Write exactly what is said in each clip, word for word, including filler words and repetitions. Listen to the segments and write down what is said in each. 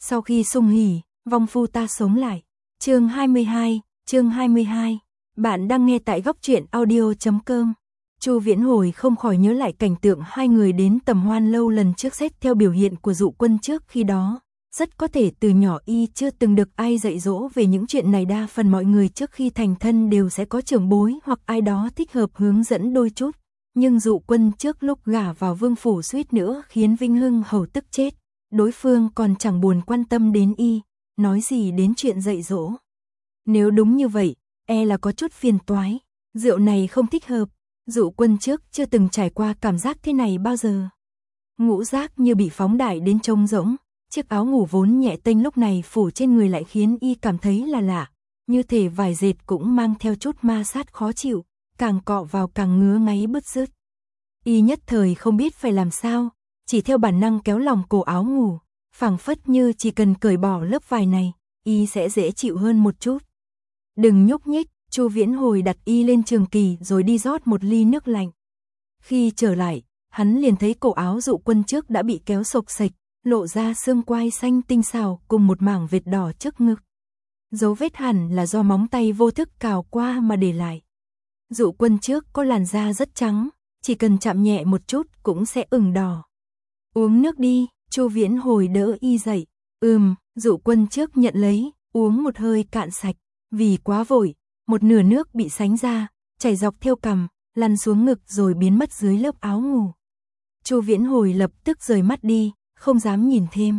Sau khi sung hỉ, vong phu ta sống lại. Chương hai mươi hai, chương hai mươi hai. Bạn đang nghe tại góc truyện audio chấm com. Chu Viễn Hồi không khỏi nhớ lại cảnh tượng hai người đến Tầm Hoan lâu lần trước. Xét theo biểu hiện của Dụ Quân trước khi đó, rất có thể từ nhỏ y chưa từng được ai dạy dỗ về những chuyện này. Đa phần mọi người trước khi thành thân đều sẽ có trưởng bối hoặc ai đó thích hợp hướng dẫn đôi chút. Nhưng Dụ Quân trước lúc gả vào vương phủ suýt nữa khiến Vinh Hưng hầu tức chết. Đối phương còn chẳng buồn quan tâm đến y, nói gì đến chuyện dạy dỗ. Nếu đúng như vậy, e là có chút phiền toái. Rượu này không thích hợp. Dụ Quân trước chưa từng trải qua cảm giác thế này bao giờ. Ngũ giác như bị phóng đại đến trông rỗng. Chiếc áo ngủ vốn nhẹ tênh lúc này phủ trên người lại khiến y cảm thấy là lạ. Như thể vải dệt cũng mang theo chút ma sát khó chịu, càng cọ vào càng ngứa ngáy bứt rứt. Y nhất thời không biết phải làm sao, chỉ theo bản năng kéo lòng cổ áo ngủ, phảng phất như chỉ cần cởi bỏ lớp vải này, y sẽ dễ chịu hơn một chút. Đừng nhúc nhích, Chu Viễn Hồi đặt y lên trường kỳ rồi đi rót một ly nước lạnh. Khi trở lại, hắn liền thấy cổ áo Dụ Quân trước đã bị kéo xộc xệch, lộ ra xương quai xanh tinh xảo cùng một mảng vệt đỏ trước ngực. Dấu vết hẳn là do móng tay vô thức cào qua mà để lại. Dụ Quân trước có làn da rất trắng, chỉ cần chạm nhẹ một chút cũng sẽ ửng đỏ. Uống nước đi, Chu Viễn Hồi đỡ y dậy. Ừm, Dụ Quân trước nhận lấy, uống một hơi cạn sạch. Vì quá vội, một nửa nước bị sánh ra, chảy dọc theo cằm, lăn xuống ngực rồi biến mất dưới lớp áo ngủ. Chu Viễn Hồi lập tức rời mắt đi, không dám nhìn thêm.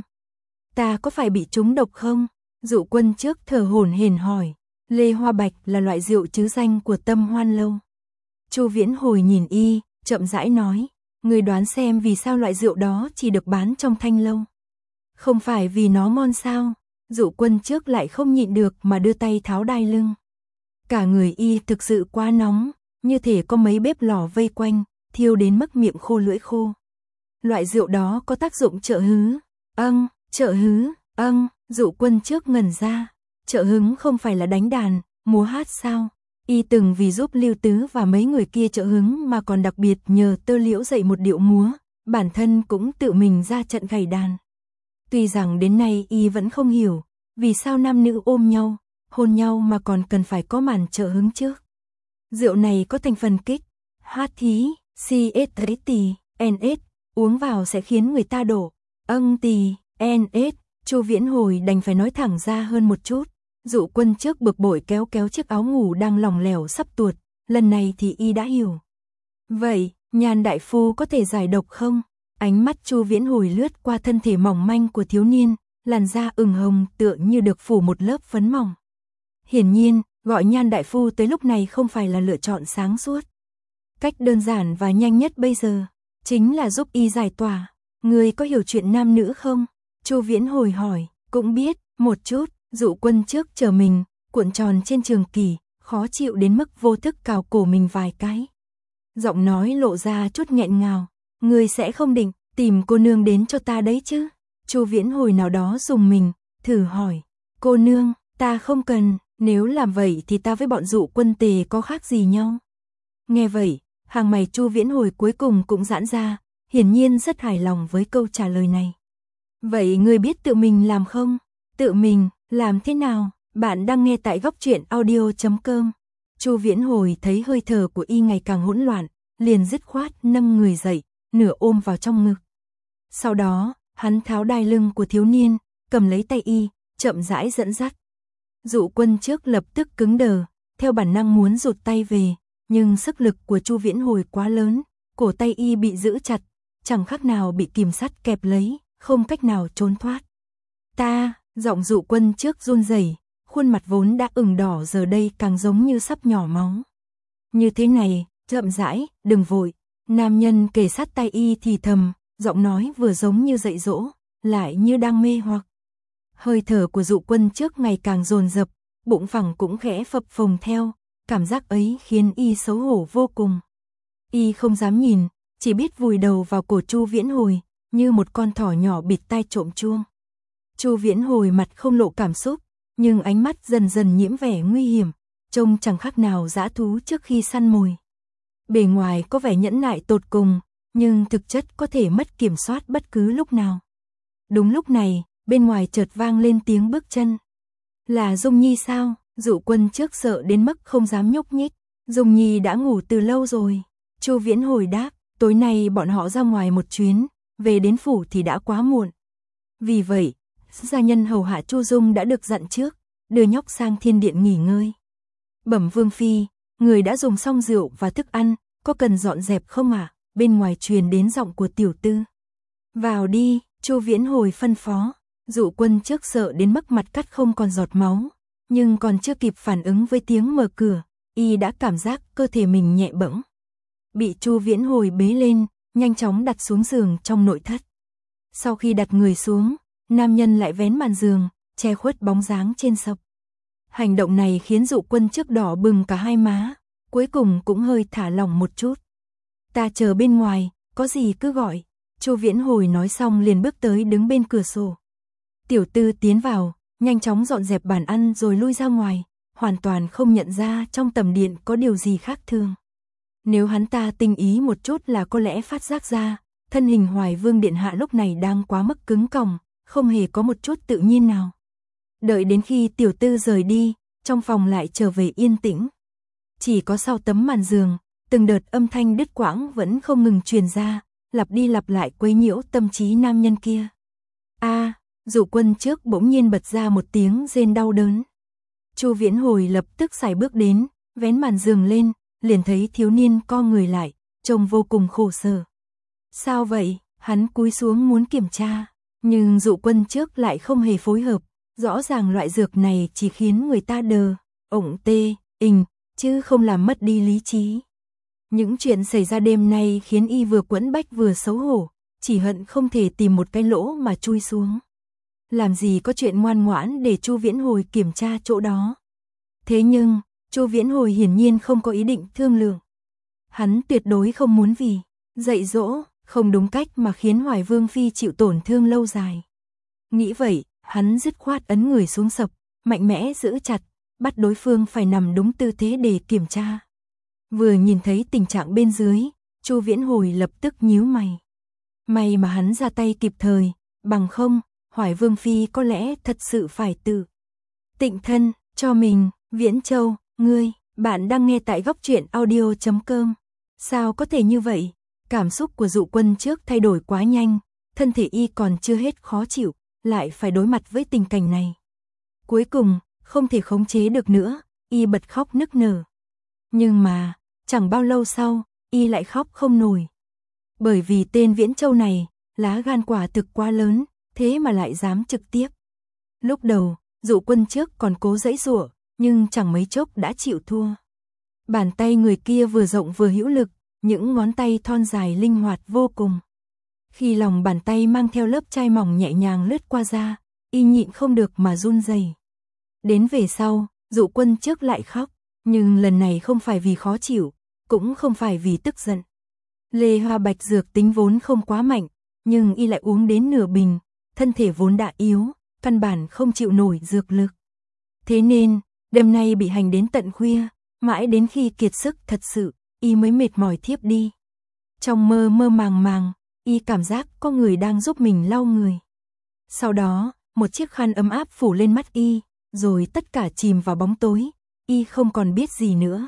Ta có phải bị trúng độc không? Dụ Quân trước thở hổn hển hỏi. Lê Hoa Bạch là loại rượu trứ danh của Tâm Hoan lâu. Chu Viễn Hồi nhìn y, chậm rãi nói, người đoán xem vì sao loại rượu đó chỉ được bán trong Thanh lâu. Không phải vì nó ngon sao? Dụ Quân trước lại không nhịn được mà đưa tay tháo đai lưng. Cả người y thực sự quá nóng, như thể có mấy bếp lò vây quanh, thiêu đến mức miệng khô lưỡi khô. Loại rượu đó có tác dụng trợ hứ. Âng, trợ hứ, âng, Dụ Quân trước ngẩn ra. Trợ hứng không phải là đánh đàn, múa hát sao? Y từng vì giúp Lưu Tứ và mấy người kia trợ hứng mà còn đặc biệt nhờ Tơ Liễu dạy một điệu múa, bản thân cũng tự mình ra trận gảy đàn. Tuy rằng đến nay y vẫn không hiểu, vì sao nam nữ ôm nhau, hôn nhau mà còn cần phải có màn trợ hứng trước. Rượu này có thành phần kích, hát thí, xê ét tì, en ét, uống vào sẽ khiến người ta đổ, âng tì, en ét, Chu Viễn Hồi đành phải nói thẳng ra hơn một chút. Dụ Quân trước bực bội kéo kéo chiếc áo ngủ đang lỏng lẻo sắp tuột, lần này thì y đã hiểu. Vậy, Nhan đại phu có thể giải độc không? Ánh mắt Chu Viễn Hồi lướt qua thân thể mỏng manh của thiếu niên, làn da ửng hồng tựa như được phủ một lớp phấn mỏng. Hiển nhiên, gọi Nhan đại phu tới lúc này không phải là lựa chọn sáng suốt. Cách đơn giản và nhanh nhất bây giờ, chính là giúp y giải tỏa. Người có hiểu chuyện nam nữ không? Chu Viễn Hồi hỏi, cũng biết, một chút. Dụ Quân trước chờ mình, cuộn tròn trên trường kỳ, khó chịu đến mức vô thức cào cổ mình vài cái. Giọng nói lộ ra chút nghẹn ngào, người sẽ không định tìm cô nương đến cho ta đấy chứ? Chu Viễn Hồi nào đó dùng mình, thử hỏi, cô nương, ta không cần, nếu làm vậy thì ta với bọn Dụ Quân tề có khác gì nhau? Nghe vậy, hàng mày Chu Viễn Hồi cuối cùng cũng giãn ra, hiển nhiên rất hài lòng với câu trả lời này. Vậy người biết tự mình làm không? Tự mình, làm thế nào? Bạn đang nghe tại góc truyện audio chấm com. Chu Viễn Hồi thấy hơi thở của y ngày càng hỗn loạn, liền dứt khoát nâng người dậy, nửa ôm vào trong ngực. Sau đó, hắn tháo đai lưng của thiếu niên, cầm lấy tay y, chậm rãi dẫn dắt. Dụ Quân trước lập tức cứng đờ, theo bản năng muốn rụt tay về, nhưng sức lực của Chu Viễn Hồi quá lớn, cổ tay y bị giữ chặt, chẳng khác nào bị kìm sắt kẹp lấy, không cách nào trốn thoát. Ta, giọng Dụ Quân trước run rẩy, khuôn mặt vốn đã ửng đỏ giờ đây càng giống như sắp nhỏ máu. Như thế này, chậm rãi, đừng vội. Nam nhân kề sát tay y thì thầm, giọng nói vừa giống như dạy dỗ, lại như đang mê hoặc. Hơi thở của Dụ Quân trước ngày càng dồn dập, bụng phẳng cũng khẽ phập phồng theo, cảm giác ấy khiến y xấu hổ vô cùng. Y không dám nhìn, chỉ biết vùi đầu vào cổ Chu Viễn Hồi, như một con thỏ nhỏ bịt tai trộm chuông. Chu Viễn Hồi mặt không lộ cảm xúc, nhưng ánh mắt dần dần nhiễm vẻ nguy hiểm, trông chẳng khác nào dã thú trước khi săn mồi. Bề ngoài có vẻ nhẫn nại tột cùng, nhưng thực chất có thể mất kiểm soát bất cứ lúc nào. Đúng lúc này, bên ngoài chợt vang lên tiếng bước chân. Là Dung Nhi sao? Dụ Quân trước sợ đến mức không dám nhúc nhích. Dung Nhi đã ngủ từ lâu rồi. Chu Viễn hồi đáp, tối nay bọn họ ra ngoài một chuyến, về đến phủ thì đã quá muộn. Vì vậy, gia nhân hầu hạ Chu Dung đã được dặn trước, đưa nhóc sang thiên điện nghỉ ngơi. Bẩm Vương phi, người đã dùng xong rượu và thức ăn, có cần dọn dẹp không ạ? À? Bên ngoài truyền đến giọng của tiểu tư. Vào đi, Chu Viễn hồi phân phó. Dụ Quân trước sợ đến mức mặt cắt không còn giọt máu, nhưng còn chưa kịp phản ứng với tiếng mở cửa, y đã cảm giác cơ thể mình nhẹ bẫng. Bị Chu Viễn hồi bế lên, nhanh chóng đặt xuống giường trong nội thất. Sau khi đặt người xuống, nam nhân lại vén màn giường, che khuất bóng dáng trên sập. Hành động này khiến Dụ Quân trước đỏ bừng cả hai má, cuối cùng cũng hơi thả lỏng một chút. Ta chờ bên ngoài, có gì cứ gọi. Chu Viễn hồi nói xong liền bước tới đứng bên cửa sổ. Tiểu tư tiến vào, nhanh chóng dọn dẹp bàn ăn rồi lui ra ngoài, hoàn toàn không nhận ra trong tầm điện có điều gì khác thường. Nếu hắn ta tinh ý một chút là có lẽ phát giác ra, thân hình Hoài Vương điện hạ lúc này đang quá mức cứng còng, không hề có một chút tự nhiên nào. Đợi đến khi tiểu tư rời đi, trong phòng lại trở về yên tĩnh. Chỉ có sau tấm màn giường, từng đợt âm thanh đứt quãng vẫn không ngừng truyền ra, lặp đi lặp lại quấy nhiễu tâm trí nam nhân kia. A, à, Dụ Quân trước bỗng nhiên bật ra một tiếng rên đau đớn. Chu Viễn hồi lập tức sải bước đến, vén màn giường lên, liền thấy thiếu niên co người lại, trông vô cùng khổ sở. Sao vậy? Hắn cúi xuống muốn kiểm tra, nhưng Dụ Quân trước lại không hề phối hợp, rõ ràng loại dược này chỉ khiến người ta đờ, ổng tê, ình, chứ không làm mất đi lý trí. Những chuyện xảy ra đêm nay khiến y vừa quẫn bách vừa xấu hổ, chỉ hận không thể tìm một cái lỗ mà chui xuống. Làm gì có chuyện ngoan ngoãn để Chu Viễn hồi kiểm tra chỗ đó. Thế nhưng, Chu Viễn hồi hiển nhiên không có ý định thương lượng. Hắn tuyệt đối không muốn vì dạy dỗ, không đúng cách mà khiến Hoài Vương phi chịu tổn thương lâu dài. Nghĩ vậy, hắn dứt khoát ấn người xuống sập, mạnh mẽ giữ chặt, bắt đối phương phải nằm đúng tư thế để kiểm tra. Vừa nhìn thấy tình trạng bên dưới, Chu Viễn hồi lập tức nhíu mày. May mà hắn ra tay kịp thời, bằng không, Hoài Vương phi có lẽ thật sự phải tự tịnh thân cho mình. Viễn Châu, ngươi, bạn đang nghe tại góc truyện audio chấm com. Sao có thể như vậy? Cảm xúc của Dụ Quân trước thay đổi quá nhanh, thân thể y còn chưa hết khó chịu, lại phải đối mặt với tình cảnh này. Cuối cùng, không thể khống chế được nữa, y bật khóc nức nở. Nhưng mà, chẳng bao lâu sau, y lại khóc không nổi. Bởi vì tên Viễn Châu này, lá gan quả thực quá lớn, thế mà lại dám trực tiếp. Lúc đầu, Dụ Quân trước còn cố giãy giụa, nhưng chẳng mấy chốc đã chịu thua. Bàn tay người kia vừa rộng vừa hữu lực, những ngón tay thon dài linh hoạt vô cùng. Khi lòng bàn tay mang theo lớp chai mỏng nhẹ nhàng lướt qua da, y nhịn không được mà run rẩy. Đến về sau, Dụ Quân trước lại khóc, nhưng lần này không phải vì khó chịu, cũng không phải vì tức giận. Lê Hoa Bạch dược tính vốn không quá mạnh, nhưng y lại uống đến nửa bình, thân thể vốn đã yếu, căn bản không chịu nổi dược lực. Thế nên, đêm nay bị hành đến tận khuya, mãi đến khi kiệt sức thật sự, y mới mệt mỏi thiếp đi. Trong mơ mơ màng màng, y cảm giác có người đang giúp mình lau người. Sau đó, một chiếc khăn ấm áp phủ lên mắt y, rồi tất cả chìm vào bóng tối, y không còn biết gì nữa.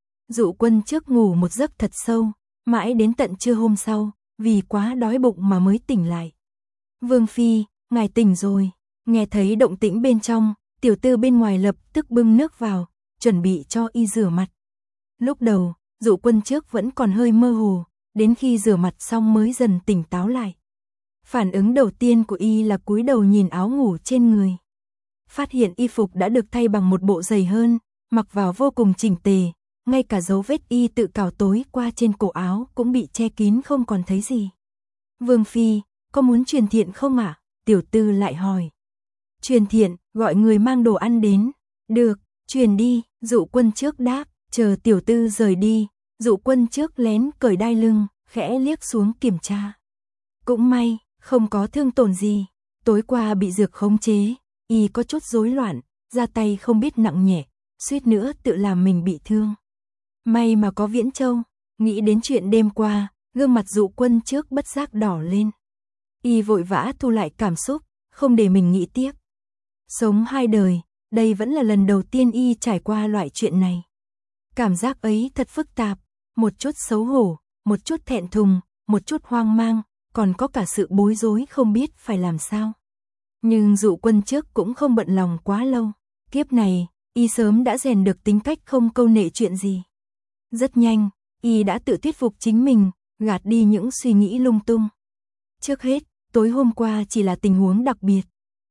Dụ Quân trước ngủ một giấc thật sâu, mãi đến tận trưa hôm sau, vì quá đói bụng mà mới tỉnh lại. Vương phi, ngài tỉnh rồi. Nghe thấy động tĩnh bên trong, tiểu tư bên ngoài lập tức bưng nước vào, chuẩn bị cho y rửa mặt. Lúc đầu, Dụ Quân trước vẫn còn hơi mơ hồ, đến khi rửa mặt xong mới dần tỉnh táo lại. Phản ứng đầu tiên của y là cúi đầu nhìn áo ngủ trên người. Phát hiện y phục đã được thay bằng một bộ dày hơn, mặc vào vô cùng chỉnh tề, ngay cả dấu vết y tự cào tối qua trên cổ áo cũng bị che kín không còn thấy gì. Vương phi, có muốn truyền thiện không ạ? À? Tiểu tư lại hỏi. Truyền thiện, gọi người mang đồ ăn đến. Được, truyền đi, Dụ Quân trước đáp, chờ tiểu tư rời đi, Dụ Quân trước lén cởi đai lưng, khẽ liếc xuống kiểm tra. Cũng may, không có thương tổn gì, tối qua bị dược khống chế, y có chút rối loạn, ra tay không biết nặng nhẹ, suýt nữa tự làm mình bị thương. May mà có Viễn Châu, nghĩ đến chuyện đêm qua, gương mặt Dụ Quân trước bất giác đỏ lên. Y vội vã thu lại cảm xúc, không để mình nghĩ tiếp. Sống hai đời, đây vẫn là lần đầu tiên y trải qua loại chuyện này. Cảm giác ấy thật phức tạp, một chút xấu hổ, một chút thẹn thùng, một chút hoang mang, còn có cả sự bối rối không biết phải làm sao. Nhưng Dụ Quân trước cũng không bận lòng quá lâu, kiếp này, y sớm đã rèn được tính cách không câu nệ chuyện gì. Rất nhanh, y đã tự thuyết phục chính mình, gạt đi những suy nghĩ lung tung. Trước hết, tối hôm qua chỉ là tình huống đặc biệt.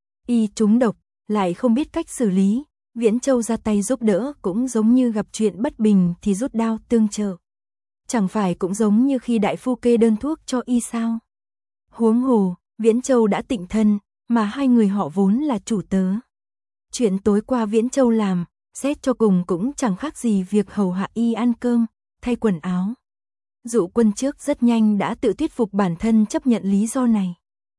Y trúng độc, lại không biết cách xử lý, Viễn Châu ra tay giúp đỡ cũng giống như gặp chuyện bất bình thì rút đao tương trợ. Chẳng phải cũng giống như khi đại phu kê đơn thuốc cho y sao? Huống hồ, Viễn Châu đã tịnh thân, mà hai người họ vốn là chủ tớ. Chuyện tối qua Viễn Châu làm, xét cho cùng cũng chẳng khác gì việc hầu hạ y ăn cơm, thay quần áo. Dụ Quân trước rất nhanh đã tự thuyết phục bản thân chấp nhận lý do này.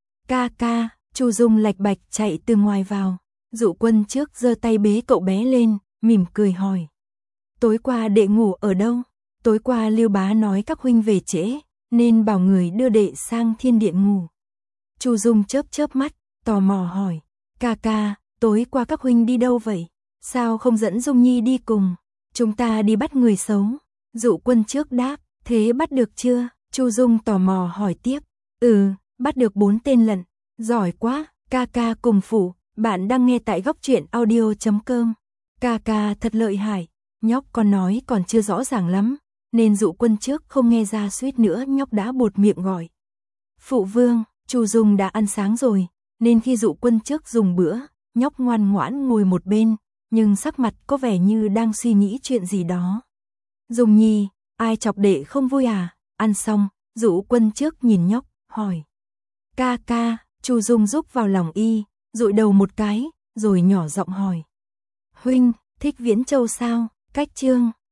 Ca ca, Chu Dung lạch bạch chạy từ ngoài vào. Dụ Quân trước giơ tay bế cậu bé lên, mỉm cười hỏi. Tối qua đệ ngủ ở đâu? Tối qua Liêu bá nói các huynh về trễ, nên bảo người đưa đệ sang thiên điện ngủ. Chu Dung chớp chớp mắt, tò mò hỏi. Ca ca, tối qua các huynh đi đâu vậy? Sao không dẫn Dung Nhi đi cùng? Chúng ta đi bắt người xấu. Dụ Quân trước đáp. Thế bắt được chưa? Chu Dung tò mò hỏi tiếp. Ừ, bắt được bốn tên lận. Giỏi quá, ca ca cùng phụ. Bạn đang nghe tại góc truyện audio chấm com. Ca ca thật lợi hại. Nhóc con nói còn chưa rõ ràng lắm, nên Dụ Quân trước không nghe ra, suýt nữa nhóc đã buột miệng gọi. Phụ vương, Chu Dung đã ăn sáng rồi, nên khi Dụ Quân trước dùng bữa, nhóc ngoan ngoãn ngồi một bên, nhưng sắc mặt có vẻ như đang suy nghĩ chuyện gì đó. Dung Nhi, ai chọc đệ không vui à? Ăn xong, Dụ Quân trước nhìn nhóc, hỏi. Ca ca, Chu Dung rúc vào lòng y, dụi đầu một cái, rồi nhỏ giọng hỏi. Huynh, thích Viễn Châu sao? Cách chương